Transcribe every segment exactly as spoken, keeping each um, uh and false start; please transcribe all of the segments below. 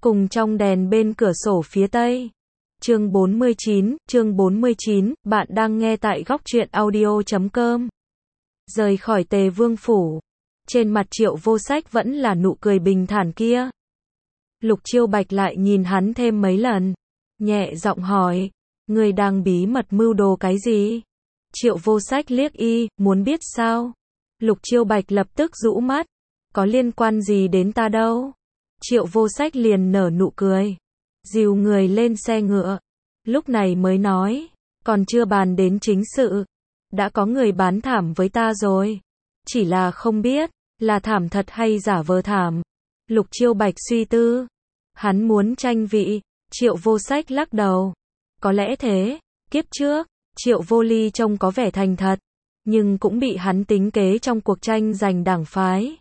cùng trong đèn bên cửa sổ phía tây. Chương bốn mươi chín, chương bốn mươi chín, bạn đang nghe tại góc truyện audio chấm com. Rời khỏi Tề Vương phủ, trên mặt Triệu Vô Sách vẫn là nụ cười bình thản kia. Lục Chiêu Bạch lại nhìn hắn thêm mấy lần, nhẹ giọng hỏi, ngươi đang bí mật mưu đồ cái gì? Triệu Vô Sách liếc y, muốn biết sao? Lục Chiêu Bạch lập tức rũ mắt, có liên quan gì đến ta đâu? Triệu Vô Sách liền nở nụ cười, dìu người lên xe ngựa, lúc này mới nói, còn chưa bàn đến chính sự, đã có người bán thảm với ta rồi, chỉ là không biết, là thảm thật hay giả vờ thảm. Lục Chiêu Bạch suy tư, hắn muốn tranh vị. Triệu Vô Sách lắc đầu, có lẽ thế, kiếp trước, Triệu Vô Ly trông có vẻ thành thật, nhưng cũng bị hắn tính kế trong cuộc tranh giành đảng phái.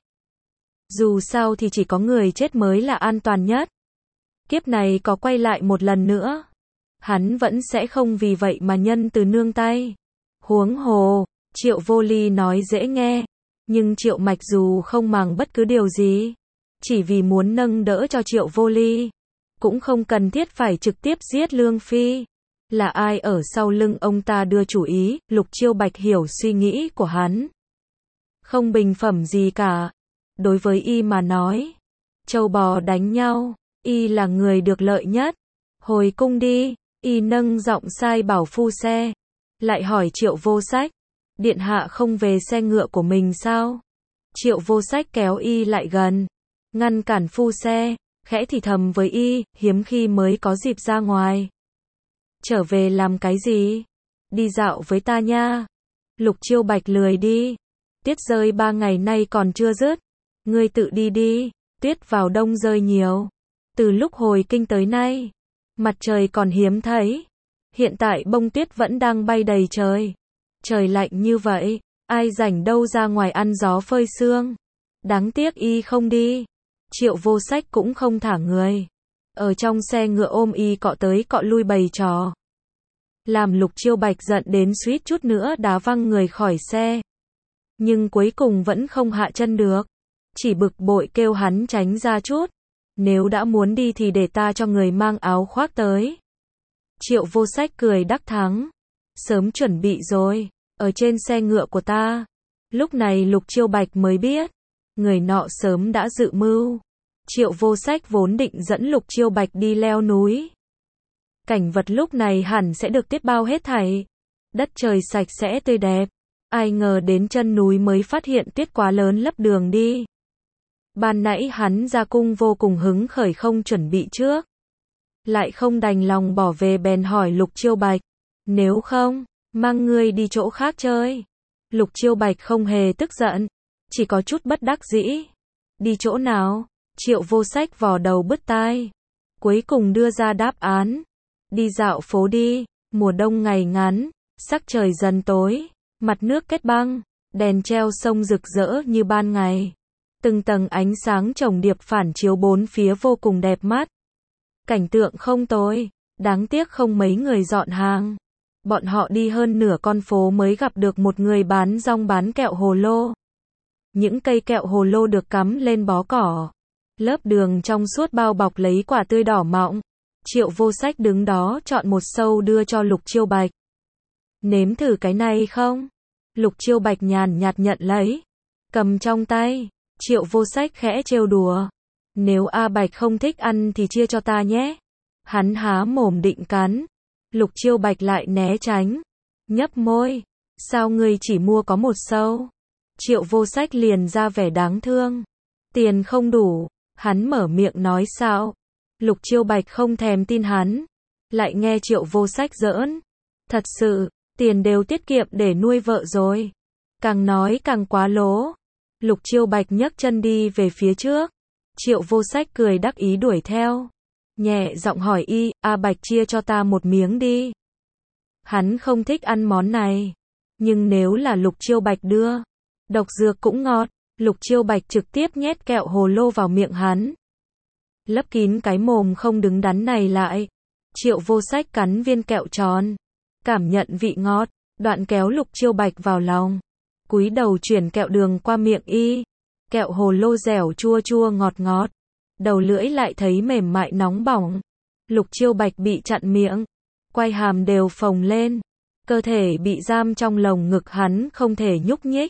Dù sao thì chỉ có người chết mới là an toàn nhất. Kiếp này có quay lại một lần nữa, hắn vẫn sẽ không vì vậy mà nhân từ nương tay. Huống hồ, Triệu Vô Ly nói dễ nghe, nhưng Triệu Mạch dù không màng bất cứ điều gì, chỉ vì muốn nâng đỡ cho Triệu Vô Ly, cũng không cần thiết phải trực tiếp giết Lương Phi. Là ai ở sau lưng ông ta đưa chủ ý? Lục Chiêu Bạch hiểu suy nghĩ của hắn. Không bình phẩm gì cả. Đối với y mà nói, trâu bò đánh nhau, y là người được lợi nhất. Hồi cung đi, y nâng giọng sai bảo phu xe. Lại hỏi Triệu Vô Sách, điện hạ không về xe ngựa của mình sao? Triệu Vô Sách kéo y lại gần, ngăn cản phu xe, khẽ thì thầm với y, hiếm khi mới có dịp ra ngoài. Trở về làm cái gì? Đi dạo với ta nha. Lục Chiêu Bạch lười đi. Tuyết rơi ba ngày nay còn chưa dứt. Ngươi tự đi đi. Tuyết vào đông rơi nhiều. Từ lúc hồi kinh tới nay, mặt trời còn hiếm thấy. Hiện tại bông tuyết vẫn đang bay đầy trời. Trời lạnh như vậy, ai rảnh đâu ra ngoài ăn gió phơi sương. Đáng tiếc y không đi. Triệu Vô Sách cũng không thả người. Ở trong xe ngựa ôm y cọ tới cọ lui bày trò. Làm Lục Chiêu Bạch giận đến suýt chút nữa đá văng người khỏi xe. Nhưng cuối cùng vẫn không hạ chân được. Chỉ bực bội kêu hắn tránh ra chút. Nếu đã muốn đi thì để ta cho người mang áo khoác tới. Triệu Vô Sách cười đắc thắng. Sớm chuẩn bị rồi, ở trên xe ngựa của ta. Lúc này Lục Chiêu Bạch mới biết, người nọ sớm đã dự mưu. Triệu Vô Sách vốn định dẫn Lục Chiêu Bạch đi leo núi. Cảnh vật lúc này hẳn sẽ được tiết bao hết thảy. Đất trời sạch sẽ tươi đẹp. Ai ngờ đến chân núi mới phát hiện tuyết quá lớn lấp đường đi. Ban nãy hắn ra cung vô cùng hứng khởi không chuẩn bị trước. Lại không đành lòng bỏ về bèn hỏi Lục Chiêu Bạch. Nếu không, mang ngươi đi chỗ khác chơi. Lục Chiêu Bạch không hề tức giận, chỉ có chút bất đắc dĩ. Đi chỗ nào? Triệu Vô Sách vò đầu bứt tai. Cuối cùng đưa ra đáp án. Đi dạo phố đi, mùa đông ngày ngắn, sắc trời dần tối, mặt nước kết băng, đèn treo sông rực rỡ như ban ngày. Từng tầng ánh sáng chồng điệp phản chiếu bốn phía vô cùng đẹp mắt. Cảnh tượng không tồi, đáng tiếc không mấy người dọn hàng. Bọn họ đi hơn nửa con phố mới gặp được một người bán rong bán kẹo hồ lô. Những cây kẹo hồ lô được cắm lên bó cỏ. Lớp đường trong suốt bao bọc lấy quả tươi đỏ mọng. Triệu Vô Sách đứng đó chọn một sâu đưa cho Lục Chiêu Bạch. Nếm thử cái này không? Lục Chiêu Bạch nhàn nhạt nhận lấy. Cầm trong tay. Triệu Vô Sách khẽ trêu đùa. Nếu A Bạch không thích ăn thì chia cho ta nhé. Hắn há mồm định cắn. Lục Chiêu Bạch lại né tránh. Nhấp môi. Sao ngươi chỉ mua có một sâu? Triệu Vô Sách liền ra vẻ đáng thương. Tiền không đủ. Hắn mở miệng nói sao? Lục Chiêu Bạch không thèm tin hắn. Lại nghe Triệu Vô Sách giỡn. Thật sự, tiền đều tiết kiệm để nuôi vợ rồi. Càng nói càng quá lố. Lục Chiêu Bạch nhấc chân đi về phía trước. Triệu Vô Sách cười đắc ý đuổi theo. Nhẹ giọng hỏi y, A Bạch chia cho ta một miếng đi. Hắn không thích ăn món này. Nhưng nếu là Lục Chiêu Bạch đưa, độc dược cũng ngọt. Lục Chiêu Bạch trực tiếp nhét kẹo hồ lô vào miệng hắn. Lấp kín cái mồm không đứng đắn này lại. Triệu Vô Sách cắn viên kẹo tròn. Cảm nhận vị ngọt, đoạn kéo Lục Chiêu Bạch vào lòng. Cúi đầu chuyển kẹo đường qua miệng y. Kẹo hồ lô dẻo chua chua ngọt ngọt. đầu lưỡi lại thấy mềm mại nóng bỏng. Lục Chiêu Bạch bị chặn miệng, quai hàm đều phồng lên, cơ thể bị giam trong lồng ngực hắn không thể nhúc nhích.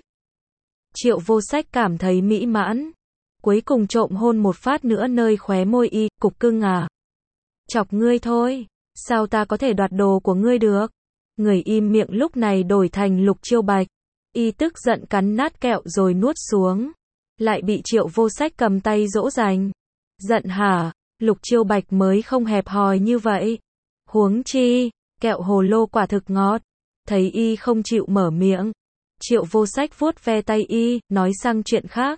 Triệu Vô Sách cảm thấy mỹ mãn, cuối cùng trộm hôn một phát nữa nơi khóe môi y, cục cưng à. Chọc ngươi thôi, sao ta có thể đoạt đồ của ngươi được? Người im miệng lúc này đổi thành Lục Chiêu Bạch, y tức giận cắn nát kẹo rồi nuốt xuống, lại bị Triệu Vô Sách cầm tay dỗ dành. Giận hả? Lục Chiêu Bạch mới không hẹp hòi như vậy. Huống chi, kẹo hồ lô quả thực ngọt. Thấy y không chịu mở miệng, Triệu Vô Sách vuốt ve tay y, nói sang chuyện khác.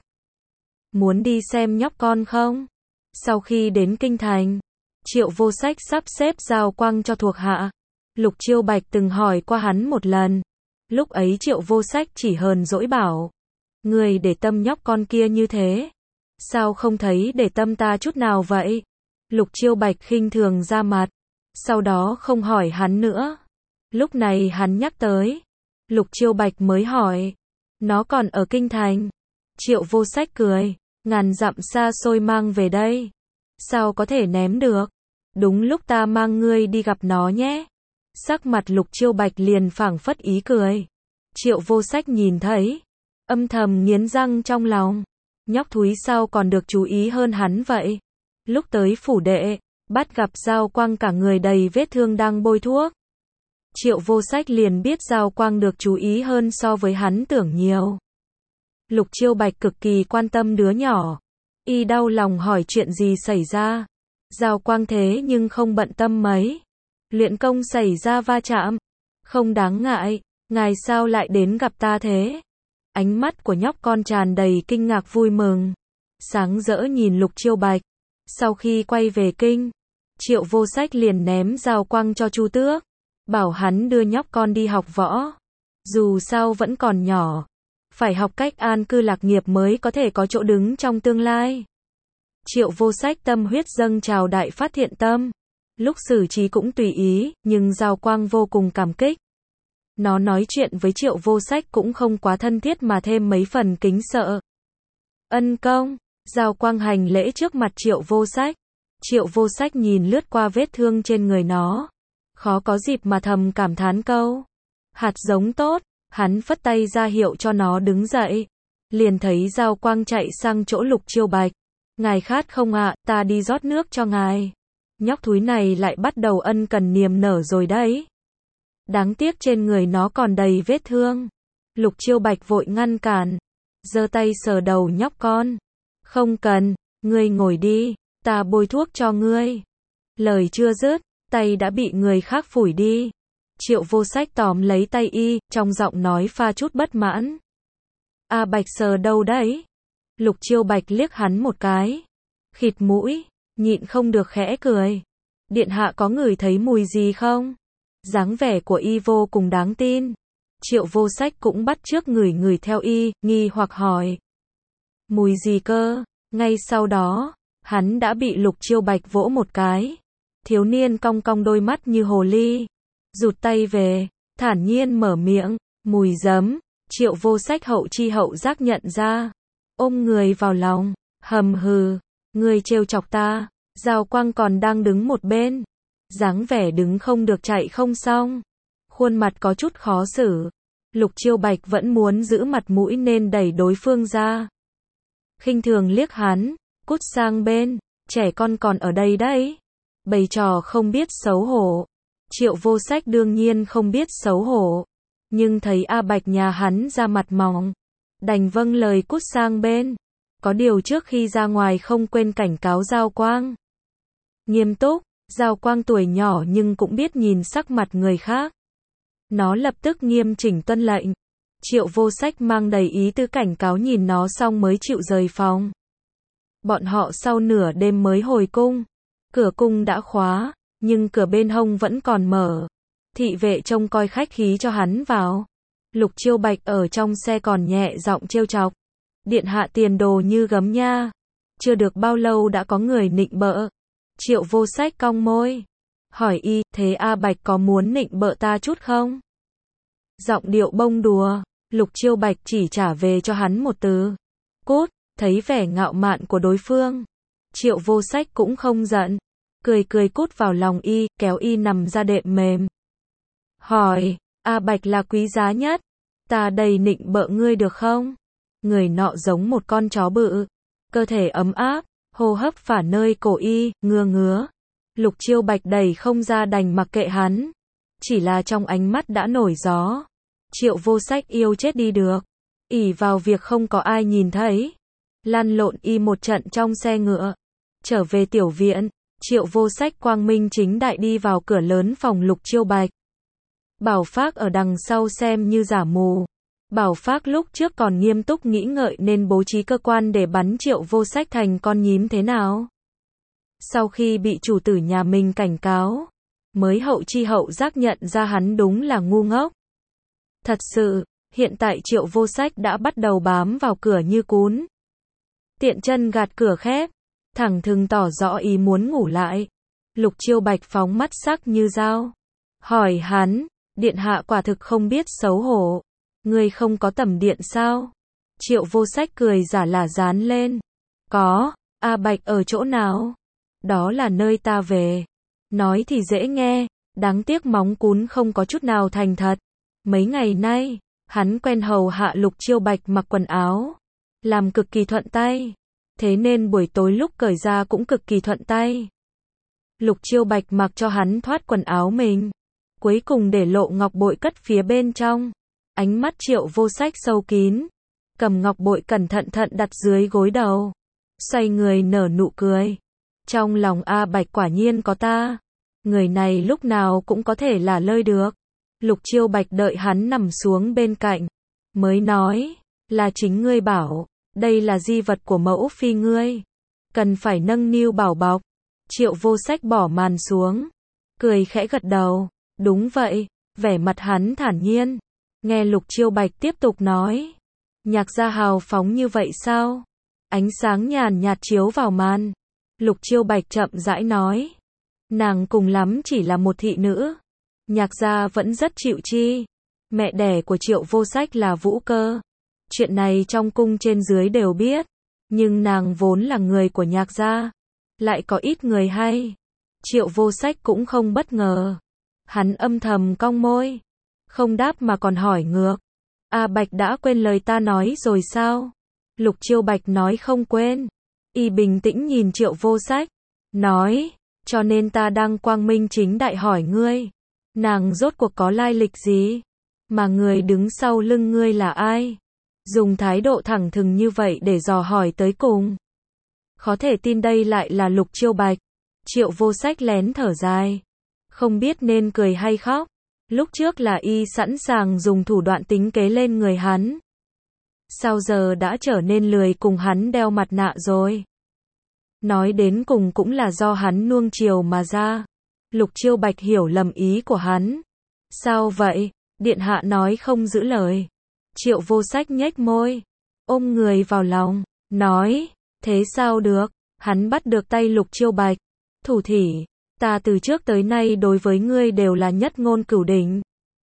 Muốn đi xem nhóc con không? Sau khi đến kinh thành, Triệu Vô Sách sắp xếp giao quang cho thuộc hạ. Lục Chiêu Bạch từng hỏi qua hắn một lần. Lúc ấy Triệu Vô Sách chỉ hờn dỗi bảo, người để tâm nhóc con kia như thế, sao không thấy để tâm ta chút nào vậy? Lục Chiêu Bạch khinh thường ra mặt, sau đó không hỏi hắn nữa. Lúc này hắn nhắc tới, Lục Chiêu Bạch mới hỏi, nó còn ở kinh thành. Triệu Vô Sách cười, ngàn dặm xa xôi mang về đây, sao có thể ném được? Đúng lúc ta mang ngươi đi gặp nó nhé. Sắc mặt Lục Chiêu Bạch liền phảng phất ý cười. Triệu Vô Sách nhìn thấy, âm thầm nghiến răng trong lòng, nhóc thúi sao còn được chú ý hơn hắn vậy. Lúc tới phủ đệ, bắt gặp Giao Quang cả người đầy vết thương đang bôi thuốc. Triệu Vô Sách liền biết Giao Quang được chú ý hơn so với hắn tưởng nhiều. Lục Chiêu Bạch cực kỳ quan tâm đứa nhỏ, y đau lòng hỏi chuyện gì xảy ra. Giao Quang thế nhưng không bận tâm mấy. Luyện công xảy ra va chạm, không đáng ngại, ngài sao lại đến gặp ta thế? Ánh mắt của nhóc con tràn đầy kinh ngạc vui mừng, sáng rỡ nhìn Lục Chiêu Bạch. Sau khi quay về kinh, Triệu Vô Sách liền ném Giao Quang cho Chu Tước, bảo hắn đưa nhóc con đi học võ. Dù sao vẫn còn nhỏ, phải học cách an cư lạc nghiệp mới có thể có chỗ đứng trong tương lai. Triệu Vô Sách tâm huyết dâng trào đại phát thiện tâm. Lúc xử trí cũng tùy ý, nhưng Giao Quang vô cùng cảm kích. Nó nói chuyện với Triệu Vô Sách cũng không quá thân thiết mà thêm mấy phần kính sợ. Ân công, Giao Quang hành lễ trước mặt Triệu Vô Sách. Triệu Vô Sách nhìn lướt qua vết thương trên người nó, khó có dịp mà thầm cảm thán câu, hạt giống tốt. Hắn phất tay ra hiệu cho nó đứng dậy, liền thấy Giao Quang chạy sang chỗ Lục Chiêu Bạch. Ngài khát không ạ, ta đi rót nước cho ngài. Nhóc thúi này lại bắt đầu ân cần niềm nở rồi đấy. Đáng tiếc trên người nó còn đầy vết thương. Lục Chiêu Bạch vội ngăn cản, giơ tay sờ đầu nhóc con. Không cần, ngươi ngồi đi, ta bôi thuốc cho ngươi. Lời chưa dứt, tay đã bị người khác phủi đi. Triệu Vô Sách tóm lấy tay y, trong giọng nói pha chút bất mãn. A Bạch sờ đâu đấy? Lục Chiêu Bạch liếc hắn một cái, khịt mũi, nhịn không được khẽ cười. Điện hạ có ngửi thấy mùi gì không? Dáng vẻ của y vô cùng đáng tin. Triệu Vô Sách cũng bắt chước ngửi ngửi theo y, nghi hoặc hỏi. Mùi gì cơ? Ngay sau đó, hắn đã bị Lục Chiêu Bạch vỗ một cái. Thiếu niên cong cong đôi mắt như hồ ly, rụt tay về, thản nhiên mở miệng, mùi giấm. Triệu Vô Sách hậu chi hậu giác nhận ra, ôm người vào lòng, hầm hừ, ngươi trêu chọc ta. Giao Quang còn đang đứng một bên, dáng vẻ đứng không được chạy không xong, khuôn mặt có chút khó xử. Lục Chiêu Bạch vẫn muốn giữ mặt mũi nên đẩy đối phương ra, khinh thường liếc hắn, cút sang bên, trẻ con còn ở đây đấy, bày trò không biết xấu hổ. Triệu Vô Sách đương nhiên không biết xấu hổ, nhưng thấy A Bạch nhà hắn ra mặt mỏng, đành vâng lời cút sang bên. Có điều trước khi ra ngoài không quên cảnh cáo Giao Quang. Nghiêm túc, Giao Quang tuổi nhỏ nhưng cũng biết nhìn sắc mặt người khác. Nó lập tức nghiêm chỉnh tuân lệnh. Triệu Vô Sách mang đầy ý tứ cảnh cáo nhìn nó xong mới chịu rời phòng. Bọn họ sau nửa đêm mới hồi cung. Cửa cung đã khóa, nhưng cửa bên hông vẫn còn mở. Thị vệ trông coi khách khí cho hắn vào. Lục Chiêu Bạch ở trong xe còn nhẹ giọng trêu chọc. Điện hạ tiền đồ như gấm nha. Chưa được bao lâu đã có người nịnh bợ. Triệu Vô Sách cong môi, hỏi y, thế A Bạch có muốn nịnh bợ ta chút không? Giọng điệu bông đùa. Lục Chiêu Bạch chỉ trả về cho hắn một từ, cút. Thấy vẻ ngạo mạn của đối phương, Triệu Vô Sách cũng không giận, cười cười cút vào lòng y, kéo y nằm ra đệm mềm. Hỏi, A Bạch là quý giá nhất, ta đầy nịnh bợ ngươi được không? Người nọ giống một con chó bự, cơ thể ấm áp, hô hấp phả nơi cổ y, ngứa ngứa. Lục Chiêu Bạch đẩy không ra đành mặc kệ hắn, chỉ là trong ánh mắt đã nổi gió. Triệu Vô Sách yêu chết đi được, ỷ vào việc không có ai nhìn thấy, lăn lộn y một trận trong xe ngựa. Trở về tiểu viện, Triệu Vô Sách quang minh chính đại đi vào cửa lớn phòng Lục Chiêu Bạch. Bảo Phác ở đằng sau xem như giả mù. Bảo Phác lúc trước còn nghiêm túc nghĩ ngợi nên bố trí cơ quan để bắn Triệu Vô Sách thành con nhím thế nào. Sau khi bị chủ tử nhà mình cảnh cáo, mới hậu chi hậu giác nhận ra hắn đúng là ngu ngốc. Thật sự, hiện tại Triệu Vô Sách đã bắt đầu bám vào cửa như cún. Tiện chân gạt cửa khép, thẳng thừng tỏ rõ ý muốn ngủ lại. Lục Chiêu Bạch phóng mắt sắc như dao, hỏi hắn, điện hạ quả thực không biết xấu hổ, ngươi không có tầm điện sao? Triệu Vô Sách cười giả là dán lên, có, A Bạch ở chỗ nào? Đó là nơi ta về. Nói thì dễ nghe, đáng tiếc móng cún không có chút nào thành thật. Mấy ngày nay, hắn quen hầu hạ Lục Chiêu Bạch mặc quần áo, làm cực kỳ thuận tay, thế nên buổi tối lúc cởi ra cũng cực kỳ thuận tay. Lục Chiêu Bạch mặc cho hắn thoát quần áo mình, cuối cùng để lộ ngọc bội cất phía bên trong. Ánh mắt Triệu Vô Sách sâu kín, cầm ngọc bội cẩn thận thận đặt dưới gối đầu, xoay người nở nụ cười. Trong lòng A Bạch quả nhiên có ta, người này lúc nào cũng có thể là lơi được. Lục Chiêu Bạch đợi hắn nằm xuống bên cạnh, mới nói, là chính ngươi bảo, đây là di vật của mẫu phi ngươi, cần phải nâng niu bảo bọc. Triệu Vô Sách bỏ màn xuống, cười khẽ gật đầu, đúng vậy, vẻ mặt hắn thản nhiên. Nghe Lục Chiêu Bạch tiếp tục nói, nhạc gia hào phóng như vậy sao? Ánh sáng nhàn nhạt chiếu vào màn. Lục Chiêu Bạch chậm rãi nói, nàng cùng lắm chỉ là một thị nữ, nhạc gia vẫn rất chịu chi. Mẹ đẻ của Triệu Vô Sách là Vũ Cơ, chuyện này trong cung trên dưới đều biết, nhưng nàng vốn là người của nhạc gia, lại có ít người hay. Triệu Vô Sách cũng không bất ngờ, hắn âm thầm cong môi, không đáp mà còn hỏi ngược, A Bạch đã quên lời ta nói rồi sao? Lục Chiêu Bạch nói không quên. Y bình tĩnh nhìn Triệu Vô Sách, nói, cho nên ta đang quang minh chính đại hỏi ngươi, nàng rốt cuộc có lai lịch gì? Mà người đứng sau lưng ngươi là ai? Dùng thái độ thẳng thừng như vậy để dò hỏi tới cùng. Khó thể tin đây lại là Lục Chiêu Bạch. Triệu Vô Sách lén thở dài, không biết nên cười hay khóc. Lúc trước là y sẵn sàng dùng thủ đoạn tính kế lên người hắn, sao giờ đã trở nên lười cùng hắn đeo mặt nạ rồi? Nói đến cùng cũng là do hắn nuông chiều mà ra. Lục Chiêu Bạch hiểu lầm ý của hắn. Sao vậy? Điện hạ nói không giữ lời. Triệu Vô Sách nhếch môi, ôm người vào lòng, nói, thế sao được? Hắn bắt được tay Lục Chiêu Bạch, thủ thỉ, ta từ trước tới nay đối với ngươi đều là nhất ngôn cửu đỉnh.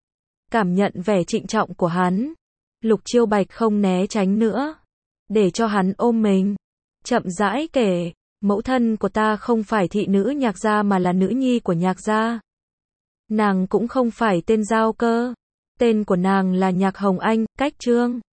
Cảm nhận vẻ trịnh trọng của hắn, Lục Chiêu Bạch không né tránh nữa, để cho hắn ôm mình, chậm rãi kể, mẫu thân của ta không phải thị nữ nhạc gia mà là nữ nhi của nhạc gia. Nàng cũng không phải tên Giao Cơ, tên của nàng là Nhạc Hồng Anh, cách Trương.